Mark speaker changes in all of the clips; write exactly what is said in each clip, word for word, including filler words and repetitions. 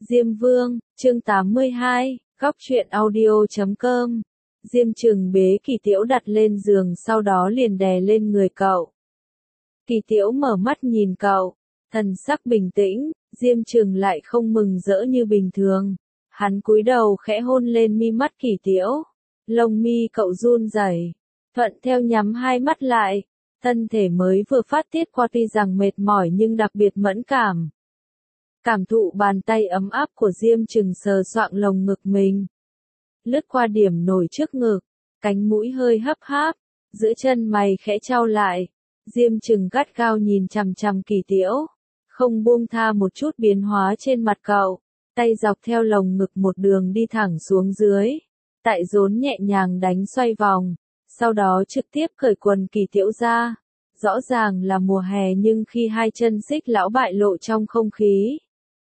Speaker 1: Diêm Vương, chương tám mươi hai, góc truyện audio chấm com. Diêm Trừng bế Kỳ Tiễu đặt lên giường sau đó liền đè lên người cậu. Kỳ Tiễu mở mắt nhìn cậu, thần sắc bình tĩnh, Diêm Trừng lại không mừng rỡ như bình thường. Hắn cúi đầu khẽ hôn lên mi mắt Kỳ Tiễu. Lông mi cậu run rẩy, thuận theo nhắm hai mắt lại. Thân thể mới vừa phát tiết qua tuy rằng mệt mỏi nhưng đặc biệt mẫn cảm. Cảm thụ bàn tay ấm áp của Diêm Trừng sờ soạng lồng ngực mình. Lướt qua điểm nổi trước ngực, cánh mũi hơi hấp háp, giữa chân mày khẽ chau lại. Diêm Trừng gắt gao nhìn chằm chằm Kỳ Tiễu, không buông tha một chút biến hóa trên mặt cậu, tay dọc theo lồng ngực một đường đi thẳng xuống dưới, tại rốn nhẹ nhàng đánh xoay vòng, sau đó trực tiếp cởi quần Kỳ Tiễu ra. Rõ ràng là mùa hè nhưng khi hai chân xích lão bại lộ trong không khí.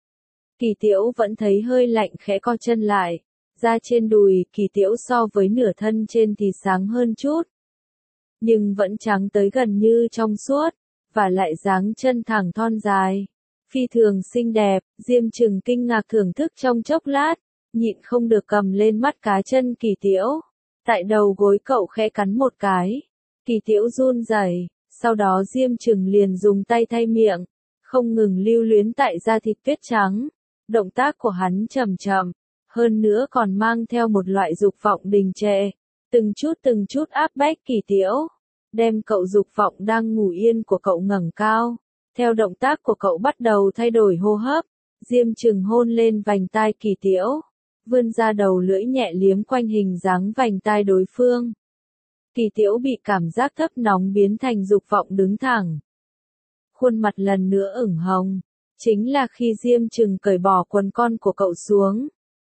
Speaker 1: Kỳ Tiễu vẫn thấy hơi lạnh khẽ co chân lại, da trên đùi Kỳ Tiễu so với nửa thân trên thì sáng hơn chút. Nhưng vẫn trắng tới gần như trong suốt, và lại dáng chân thẳng thon dài. Phi thường xinh đẹp, Diêm Trừng kinh ngạc thưởng thức trong chốc lát, nhịn không được cầm lên mắt cá chân Kỳ Tiễu. Tại đầu gối cậu khẽ cắn một cái, Kỳ Tiễu run rẩy, sau đó Diêm Trừng liền dùng tay thay miệng, không ngừng lưu luyến tại da thịt tuyết trắng. Động tác của hắn chậm chậm, hơn nữa còn mang theo một loại dục vọng đình trệ, từng chút từng chút áp bách Kỳ Tiễu, đem cậu dục vọng đang ngủ yên của cậu ngẩng cao. Theo động tác của cậu bắt đầu thay đổi hô hấp, Diêm Trừng hôn lên vành tai Kỳ Tiễu, vươn ra đầu lưỡi nhẹ liếm quanh hình dáng vành tai đối phương. Kỳ Tiễu bị cảm giác thấp nóng biến thành dục vọng đứng thẳng. Khuôn mặt lần nữa ửng hồng. Chính là khi Diêm Trừng cởi bỏ quần con của cậu xuống.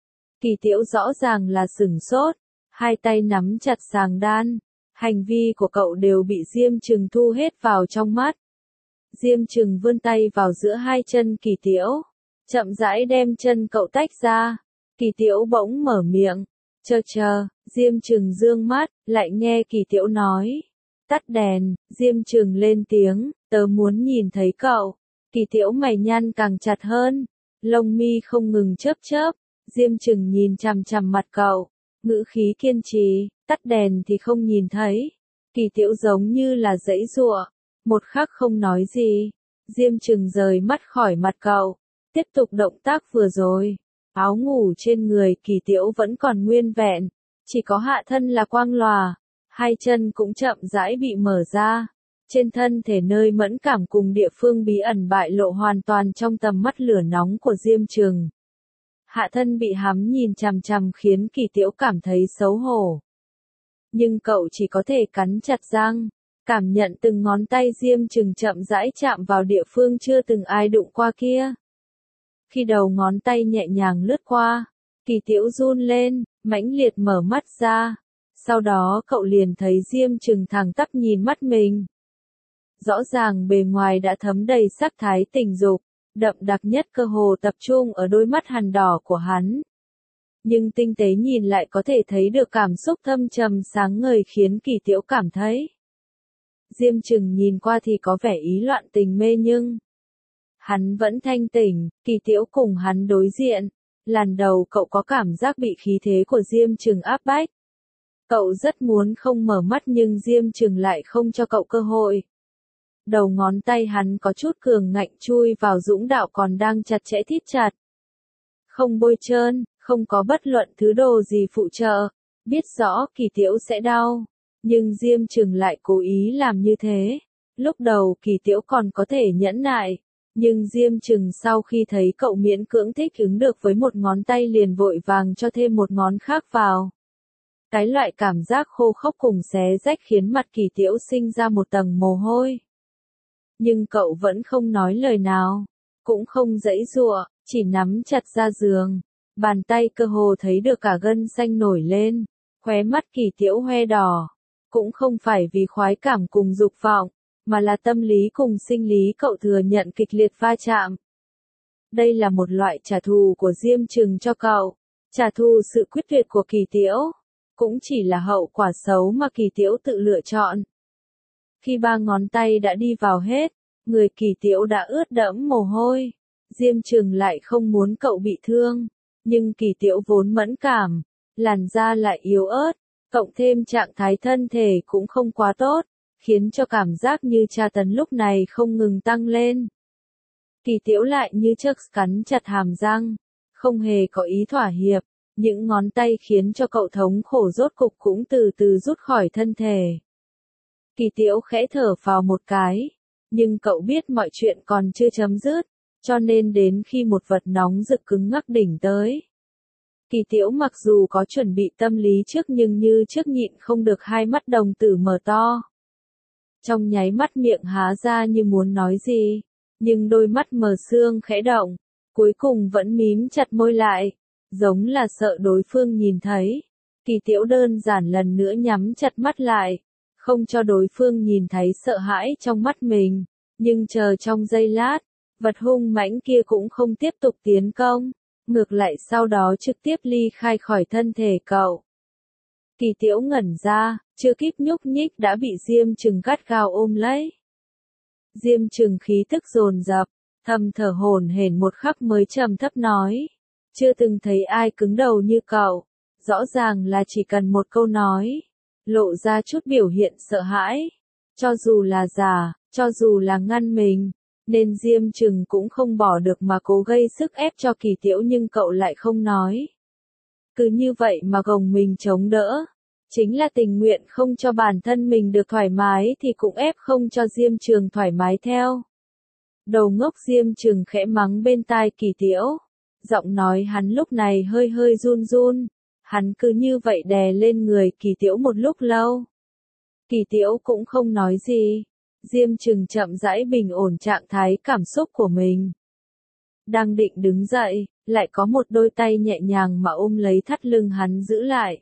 Speaker 1: Kỳ Tiễu rõ ràng là sửng sốt, hai tay nắm chặt sàng đan, hành vi của cậu đều bị Diêm Trừng thu hết vào trong mắt. Diêm Trừng vươn tay vào giữa hai chân Kỳ Tiễu, chậm rãi đem chân cậu tách ra. Kỳ Tiễu bỗng mở miệng, chờ chờ, Diêm Trừng dương mắt, lại nghe Kỳ Tiễu nói, tắt đèn. Diêm Trừng lên tiếng, tớ muốn nhìn thấy cậu. Kỳ Tiễu mày nhăn càng chặt hơn, lông mi không ngừng chớp chớp, Diêm Trừng nhìn chằm chằm mặt cậu, ngữ khí kiên trì, tắt đèn thì không nhìn thấy. Kỳ Tiễu giống như là giãy giụa, một khắc không nói gì. Diêm Trừng rời mắt khỏi mặt cậu, tiếp tục động tác vừa rồi. Áo ngủ trên người Kỳ Tiễu vẫn còn nguyên vẹn, chỉ có hạ thân là quang lòa, hai chân cũng chậm rãi bị mở ra. Trên thân thể nơi mẫn cảm cùng địa phương bí ẩn bại lộ hoàn toàn trong tầm mắt lửa nóng của Diêm Trừng. Hạ thân bị hắn nhìn chằm chằm khiến Kỳ Tiễu cảm thấy xấu hổ. Nhưng cậu chỉ có thể cắn chặt răng, cảm nhận từng ngón tay Diêm Trừng chậm rãi chạm vào địa phương chưa từng ai đụng qua kia. Khi đầu ngón tay nhẹ nhàng lướt qua, Kỳ Tiễu run lên, mãnh liệt mở mắt ra. Sau đó cậu liền thấy Diêm Trừng thẳng tắp nhìn mắt mình. Rõ ràng bề ngoài đã thấm đầy sắc thái tình dục, đậm đặc nhất cơ hồ tập trung ở đôi mắt hằn đỏ của hắn. Nhưng tinh tế nhìn lại có thể thấy được cảm xúc thâm trầm sáng ngời khiến Kỳ Tiễu cảm thấy. Diêm Trừng nhìn qua thì có vẻ ý loạn tình mê nhưng hắn vẫn thanh tỉnh. Kỳ Tiễu cùng hắn đối diện, lần đầu cậu có cảm giác bị khí thế của Diêm Trừng áp bách. Cậu rất muốn không mở mắt nhưng Diêm Trừng lại không cho cậu cơ hội. Đầu ngón tay hắn có chút cường ngạnh chui vào dũng đạo còn đang chặt chẽ thít chặt. Không bôi trơn, không có bất luận thứ đồ gì phụ trợ, biết rõ Kỳ Tiễu sẽ đau. Nhưng Diêm Trừng lại cố ý làm như thế. Lúc đầu Kỳ Tiễu còn có thể nhẫn nại, nhưng Diêm Trừng sau khi thấy cậu miễn cưỡng thích ứng được với một ngón tay liền vội vàng cho thêm một ngón khác vào. Cái loại cảm giác khô khốc cùng xé rách khiến mặt Kỳ Tiễu sinh ra một tầng mồ hôi. Nhưng cậu vẫn không nói lời nào, cũng không giãy giụa, chỉ nắm chặt ra giường. Bàn tay cơ hồ thấy được cả gân xanh nổi lên, khóe mắt Kỳ Tiễu hoe đỏ. Cũng không phải vì khoái cảm cùng dục vọng, mà là tâm lý cùng sinh lý cậu thừa nhận kịch liệt va chạm. Đây là một loại trả thù của Diêm Trừng cho cậu, trả thù sự quyết tuyệt của Kỳ Tiễu, cũng chỉ là hậu quả xấu mà Kỳ Tiễu tự lựa chọn. Khi ba ngón tay đã đi vào hết, người Kỳ Tiễu đã ướt đẫm mồ hôi. Diêm Trừng lại không muốn cậu bị thương, nhưng Kỳ Tiễu vốn mẫn cảm, làn da lại yếu ớt, cộng thêm trạng thái thân thể cũng không quá tốt, khiến cho cảm giác như tra tấn lúc này không ngừng tăng lên. Kỳ Tiễu lại như chớp cắn chặt hàm răng, không hề có ý thỏa hiệp, những ngón tay khiến cho cậu thống khổ rốt cục cũng từ từ rút khỏi thân thể. Kỳ Tiễu khẽ thở phào một cái, nhưng cậu biết mọi chuyện còn chưa chấm dứt, cho nên đến khi một vật nóng rực cứng ngắc đỉnh tới. Kỳ Tiễu mặc dù có chuẩn bị tâm lý trước nhưng như trước nhịn không được hai mắt đồng tử mở to. Trong nháy mắt miệng há ra như muốn nói gì, nhưng đôi mắt mờ sương khẽ động, cuối cùng vẫn mím chặt môi lại, giống là sợ đối phương nhìn thấy. Kỳ Tiễu đơn giản lần nữa nhắm chặt mắt lại, không cho đối phương nhìn thấy sợ hãi trong mắt mình, nhưng chờ trong giây lát, vật hung mãnh kia cũng không tiếp tục tiến công, ngược lại sau đó trực tiếp ly khai khỏi thân thể cậu. Kỳ Tiễu ngẩn ra, chưa kịp nhúc nhích đã bị Diêm Trừng gắt gao ôm lấy. Diêm Trừng khí tức dồn dập, thầm thở hổn hển một khắc mới trầm thấp nói, chưa từng thấy ai cứng đầu như cậu, rõ ràng là chỉ cần một câu nói, lộ ra chút biểu hiện sợ hãi, cho dù là giả, cho dù là ngăn mình, nên Diêm Trừng cũng không bỏ được mà cố gây sức ép cho Kỳ Tiễu nhưng cậu lại không nói. Cứ như vậy mà gồng mình chống đỡ, chính là tình nguyện không cho bản thân mình được thoải mái thì cũng ép không cho Diêm Trừng thoải mái theo. Đầu ngốc Diêm Trừng khẽ mắng bên tai Kỳ Tiễu, giọng nói hắn lúc này hơi hơi run run, hắn cứ như vậy đè lên người Kỳ Tiễu một lúc lâu. Kỳ Tiễu cũng không nói gì, Diêm Trừng chậm rãi bình ổn trạng thái cảm xúc của mình. Đang định đứng dậy, lại có một đôi tay nhẹ nhàng mà ôm lấy thắt lưng hắn giữ lại.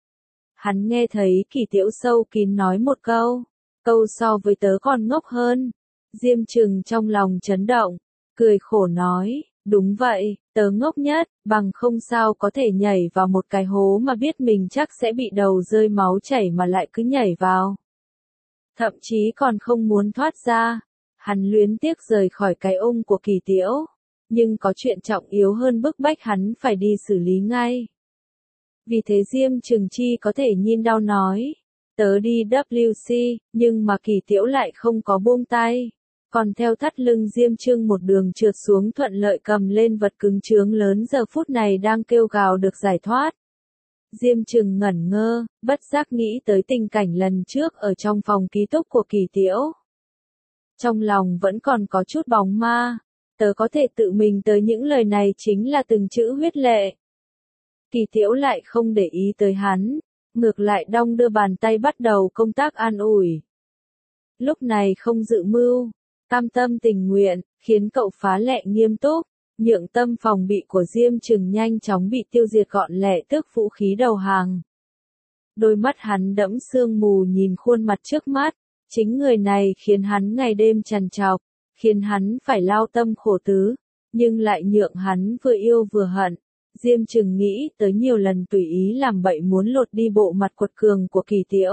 Speaker 1: Hắn nghe thấy Kỳ Tiễu sâu kín nói một câu, câu so với tớ còn ngốc hơn. Diêm Trừng trong lòng chấn động, cười khổ nói, đúng vậy, tớ ngốc nhất, bằng không sao có thể nhảy vào một cái hố mà biết mình chắc sẽ bị đầu rơi máu chảy mà lại cứ nhảy vào. Thậm chí còn không muốn thoát ra, hắn luyến tiếc rời khỏi cái ôm của Kỳ Tiễu, nhưng có chuyện trọng yếu hơn bức bách hắn phải đi xử lý ngay. Vì thế Diêm Trừng chi có thể nhìn đau nói, tớ đi W C, nhưng mà Kỳ Tiễu lại không có buông tay, còn theo thắt lưng Diêm Trừng một đường trượt xuống thuận lợi cầm lên vật cứng chướng lớn giờ phút này đang kêu gào được giải thoát. Diêm Trừng ngẩn ngơ, bất giác nghĩ tới tình cảnh lần trước ở trong phòng ký túc của Kỳ Tiễu. Trong lòng vẫn còn có chút bóng ma, tớ có thể tự mình tới những lời này chính là từng chữ huyết lệ. Kỳ Tiễu lại không để ý tới hắn, ngược lại đong đưa bàn tay bắt đầu công tác an ủi. Lúc này không dự mưu, cam tâm tình nguyện, khiến cậu phá lệ nghiêm túc, nhượng tâm phòng bị của Diêm Trừng nhanh chóng bị tiêu diệt gọn lẹ tước vũ khí đầu hàng. Đôi mắt hắn đẫm sương mù nhìn khuôn mặt trước mắt, chính người này khiến hắn ngày đêm trằn trọc, khiến hắn phải lao tâm khổ tứ, nhưng lại nhượng hắn vừa yêu vừa hận. Diêm Trừng nghĩ tới nhiều lần tùy ý làm bậy muốn lột đi bộ mặt quật cường của Kỳ Tiễu,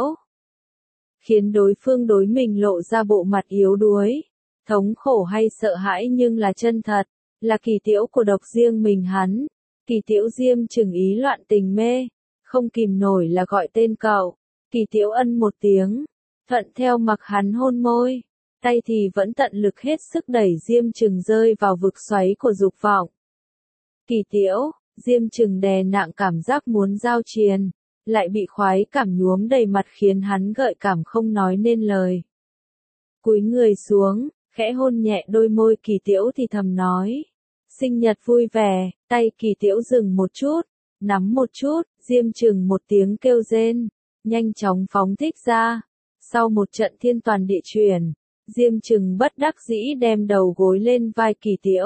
Speaker 1: khiến đối phương đối mình lộ ra bộ mặt yếu đuối, thống khổ hay sợ hãi nhưng là chân thật, là Kỳ Tiễu của độc riêng mình hắn. Kỳ Tiễu Diêm Trừng ý loạn tình mê, không kìm nổi là gọi tên cậu. Kỳ Tiễu ân một tiếng, thuận theo mặc hắn hôn môi, tay thì vẫn tận lực hết sức đẩy Diêm Trừng rơi vào vực xoáy của dục vọng. Kỳ Tiễu, Diêm Trừng đè nặng cảm giác muốn giao triền, lại bị khoái cảm nhuốm đầy mặt khiến hắn gợi cảm không nói nên lời. Cúi người xuống, khẽ hôn nhẹ đôi môi Kỳ Tiễu thì thầm nói, sinh nhật vui vẻ. Tay Kỳ Tiễu dừng một chút, nắm một chút, Diêm Trừng một tiếng kêu rên, nhanh chóng phóng thích ra. Sau một trận thiên toàn địa chuyển, Diêm Trừng bất đắc dĩ đem đầu gối lên vai Kỳ Tiễu.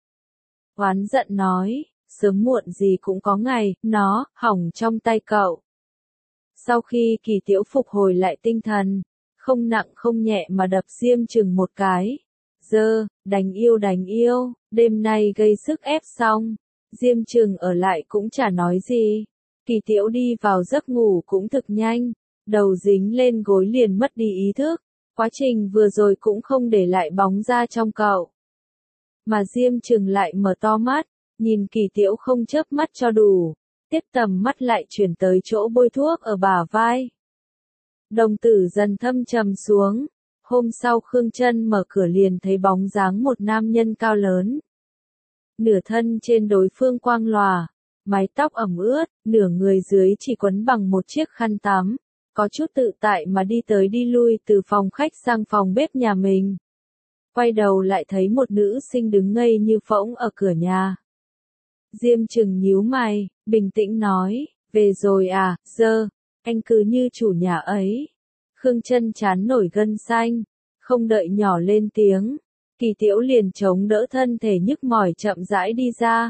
Speaker 1: Oán giận nói, sớm muộn gì cũng có ngày, nó hỏng trong tay cậu. Sau khi Kỳ Tiễu phục hồi lại tinh thần, không nặng không nhẹ mà đập Diêm Trừng một cái. Dơ, đánh yêu đánh yêu, đêm nay gây sức ép xong. Diêm Trừng ở lại cũng chả nói gì. Kỳ Tiễu đi vào giấc ngủ cũng thực nhanh, đầu dính lên gối liền mất đi ý thức. Quá trình vừa rồi cũng không để lại bóng ra trong cậu. mà Diêm Trừng lại mở to mắt, nhìn Kỳ Tiễu không chớp mắt cho đủ, tiếp tầm mắt lại chuyển tới chỗ bôi thuốc ở bả vai. Đồng tử dần thâm trầm xuống, hôm sau Khương Chân mở cửa liền thấy bóng dáng một nam nhân cao lớn. Nửa thân trên đối phương quang lòa, mái tóc ẩm ướt, nửa người dưới chỉ quấn bằng một chiếc khăn tắm, có chút tự tại mà đi tới đi lui từ phòng khách sang phòng bếp nhà mình. Quay đầu lại thấy một nữ sinh đứng ngây như phỗng ở cửa nhà. Diêm Trừng nhíu mày, bình tĩnh nói, về rồi à, dơ, anh cứ như chủ nhà ấy. Khương Chân chán nổi gân xanh, không đợi nhỏ lên tiếng, Kỳ Tiễu liền chống đỡ thân thể nhức mỏi chậm rãi đi ra.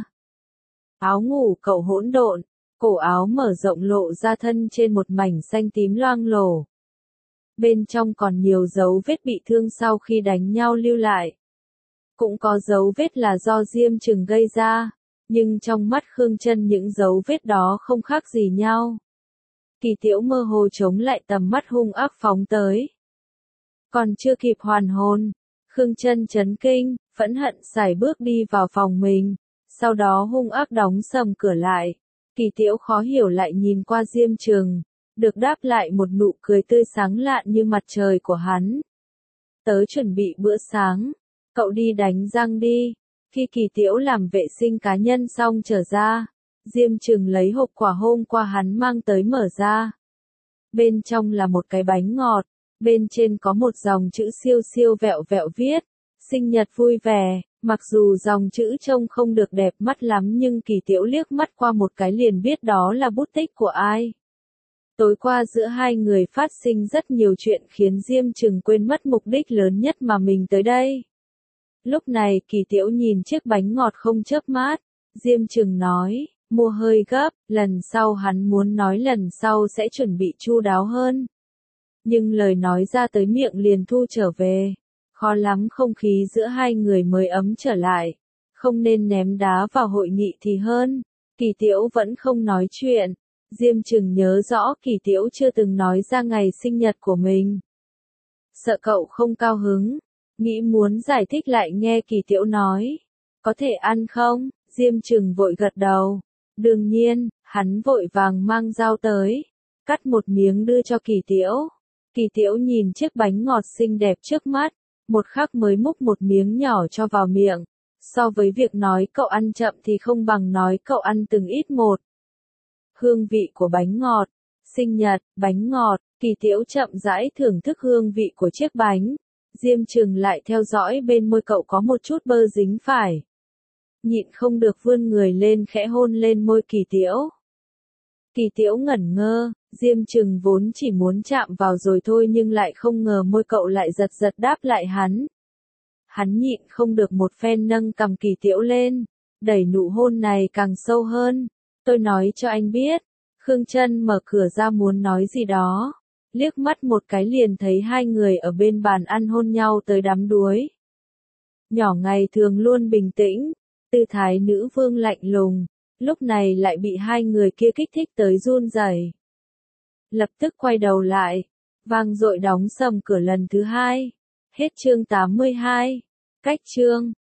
Speaker 1: Áo ngủ cậu hỗn độn, cổ áo mở rộng lộ ra thân trên một mảnh xanh tím loang lổ. Bên trong còn nhiều dấu vết bị thương sau khi đánh nhau lưu lại. Cũng có dấu vết là do Diêm Trừng gây ra, nhưng trong mắt Khương Chân những dấu vết đó không khác gì nhau. Kỳ Tiễu mơ hồ chống lại tầm mắt hung ác phóng tới. Còn chưa kịp hoàn hồn, Khương Chân chấn kinh, phẫn hận sải bước đi vào phòng mình, sau đó hung ác đóng sầm cửa lại. Kỳ Tiễu khó hiểu lại nhìn qua Diêm Trừng, được đáp lại một nụ cười tươi sáng lạn như mặt trời của hắn. Tớ chuẩn bị bữa sáng, cậu đi đánh răng đi. Khi Kỳ Tiễu làm vệ sinh cá nhân xong trở ra, Diêm Trừng lấy hộp quà hôm qua hắn mang tới mở ra. Bên trong là một cái bánh ngọt, bên trên có một dòng chữ siêu siêu vẹo vẹo viết, sinh nhật vui vẻ, mặc dù dòng chữ trông không được đẹp mắt lắm nhưng Kỳ Tiễu liếc mắt qua một cái liền biết đó là bút tích của ai. Tối qua giữa hai người phát sinh rất nhiều chuyện khiến Diêm Trừng quên mất mục đích lớn nhất mà mình tới đây. Lúc này Kỳ Tiễu nhìn chiếc bánh ngọt không chớp mắt, Diêm Trừng nói, mua hơi gấp, lần sau hắn muốn nói lần sau sẽ chuẩn bị chu đáo hơn. Nhưng lời nói ra tới miệng liền thu trở về, khó lắm không khí giữa hai người mới ấm trở lại, không nên ném đá vào hội nghị thì hơn. Kỳ Tiễu vẫn không nói chuyện, Diêm Trừng nhớ rõ Kỳ Tiễu chưa từng nói ra ngày sinh nhật của mình. Sợ cậu không cao hứng, nghĩ muốn giải thích lại nghe Kỳ Tiễu nói, có thể ăn không? Diêm Trừng vội gật đầu, đương nhiên, hắn vội vàng mang dao tới, cắt một miếng đưa cho Kỳ Tiễu. Kỳ Tiễu nhìn chiếc bánh ngọt xinh đẹp trước mắt, một khắc mới múc một miếng nhỏ cho vào miệng, so với việc nói cậu ăn chậm thì không bằng nói cậu ăn từng ít một. Hương vị của bánh ngọt, sinh nhật, bánh ngọt, Kỳ Tiễu chậm rãi thưởng thức hương vị của chiếc bánh. Diêm Trừng lại theo dõi bên môi cậu có một chút bơ dính phải. Nhịn không được vươn người lên khẽ hôn lên môi Kỳ Tiễu. Kỳ Tiễu ngẩn ngơ, Diêm Trừng vốn chỉ muốn chạm vào rồi thôi nhưng lại không ngờ môi cậu lại giật giật đáp lại hắn. Hắn nhịn không được một phen nâng cằm Kỳ Tiễu lên, đẩy nụ hôn này càng sâu hơn. Tôi nói cho anh biết. Khương Chân mở cửa ra muốn nói gì đó, liếc mắt một cái liền thấy hai người ở bên bàn ăn hôn nhau tới đắm đuối. Nhỏ ngày thường luôn bình tĩnh, tư thái nữ vương lạnh lùng, lúc này lại bị hai người kia kích thích tới run rẩy. Lập tức quay đầu lại, vang dội đóng sầm cửa lần thứ hai. Hết chương tám mươi hai. Cách chương